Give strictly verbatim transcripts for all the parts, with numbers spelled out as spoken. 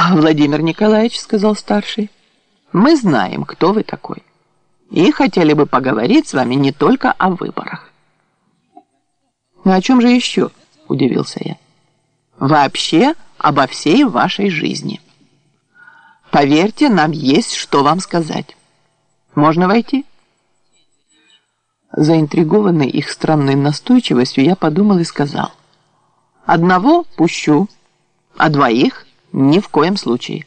Владимир Николаевич, сказал старший, мы знаем, кто вы такой, и хотели бы поговорить с вами не только о выборах. Ну о чем же еще, удивился я. Вообще обо всей вашей жизни. Поверьте, нам есть что вам сказать. Можно войти? Заинтригованный их странной настойчивостью, я подумал и сказал: одного пущу, а двоих ни в коем случае.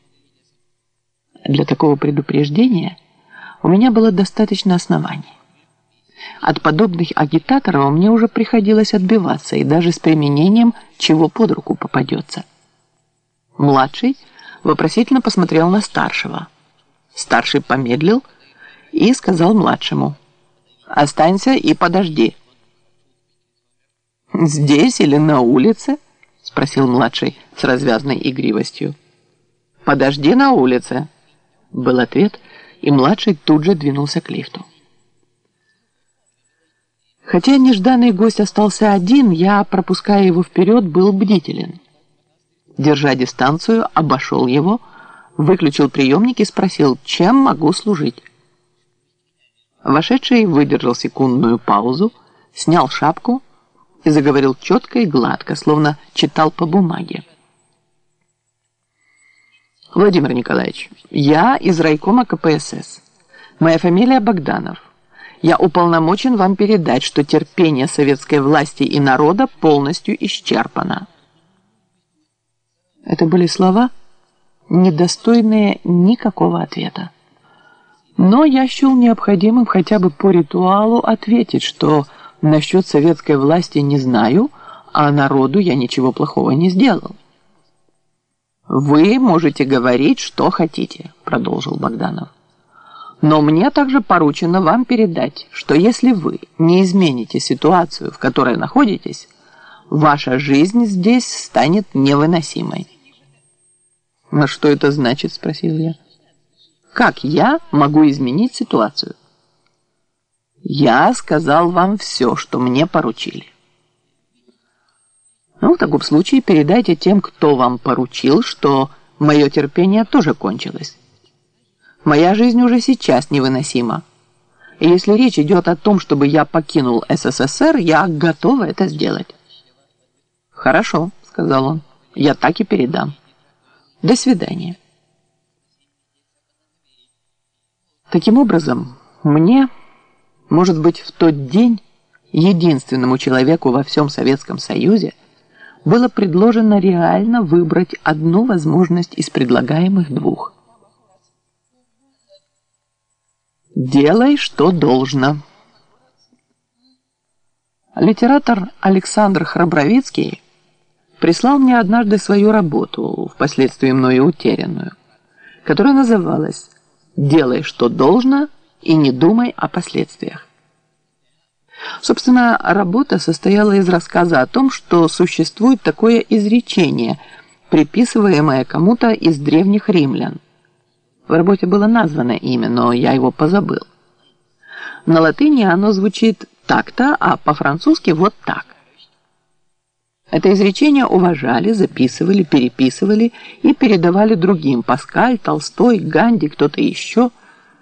Для такого предупреждения у меня было достаточно оснований. От подобных агитаторов мне уже приходилось отбиваться, и даже с применением чего под руку попадется. Младший вопросительно посмотрел на старшего. Старший помедлил и сказал младшему: останься и подожди. «Здесь или на улице?» – спросил младший с развязной игривостью. «Подожди на улице», – был ответ, и младший тут же двинулся к лифту. Хотя нежданный гость остался один, я, пропуская его вперед, был бдителен. Держа дистанцию, обошел его, выключил приемник и спросил, чем могу служить. Вошедший выдержал секундную паузу, снял шапку и заговорил четко и гладко, словно читал по бумаге. Владимир Николаевич, я из райкома ка пэ эс эс. Моя фамилия Богданов. Я уполномочен вам передать, что терпение советской власти и народа полностью исчерпано. Это были слова, недостойные никакого ответа. Но я счел необходимым хотя бы по ритуалу ответить, что насчет советской власти не знаю, а народу я ничего плохого не сделал. «Вы можете говорить, что хотите», — продолжил Богданов. «Но мне также поручено вам передать, что если вы не измените ситуацию, в которой находитесь, ваша жизнь здесь станет невыносимой». «А что это значит?» — спросил я. «Как я могу изменить ситуацию?» «Я сказал вам все, что мне поручили». «Ну, в таком случае передайте тем, кто вам поручил, что мое терпение тоже кончилось. Моя жизнь уже сейчас невыносима. И если речь идет о том, чтобы я покинул эс эс эс эр, я готова это сделать». «Хорошо», — сказал он, — «я так и передам. До свидания». Таким образом, мне, может быть, в тот день единственному человеку во всем Советском Союзе было предложено реально выбрать одну возможность из предлагаемых двух. «Делай, что должно». Литератор Александр Храбровицкий прислал мне однажды свою работу, впоследствии мною утерянную, которая называлась «Делай, что должно, и не думай о последствиях». Собственно, работа состояла из рассказа о том, что существует такое изречение, приписываемое кому-то из древних римлян. В работе было названо имя, но я его позабыл. На латыни оно звучит так-то, а по-французски вот так. Это изречение уважали, записывали, переписывали и передавали другим: Паскаль, Толстой, Ганди, кто-то еще.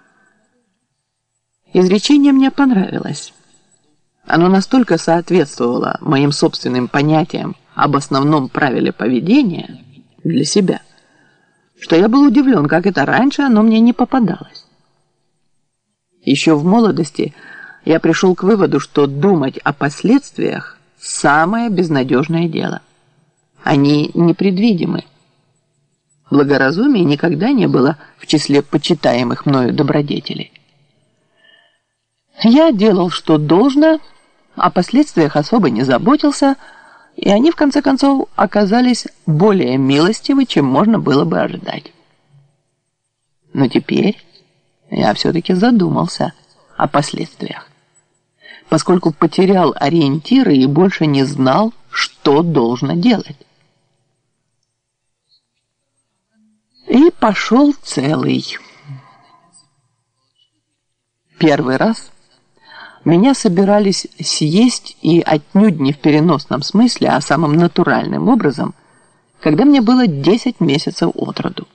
Изречение мне понравилось. Оно настолько соответствовало моим собственным понятиям об основном правиле поведения для себя, что я был удивлен, как это раньше оно мне не попадалось. Еще в молодости я пришел к выводу, что думать о последствиях – самое безнадежное дело. Они непредвидимы. Благоразумие никогда не было в числе почитаемых мною добродетелей. Я делал, что должно, о последствиях особо не заботился, и они, в конце концов, оказались более милостивы, чем можно было бы ожидать. Но теперь я все-таки задумался о последствиях, поскольку потерял ориентиры и больше не знал, что должно делать. И пошел целый. Первый раз меня собирались съесть, и отнюдь не в переносном смысле, а самым натуральным образом, когда мне было десять месяцев от роду.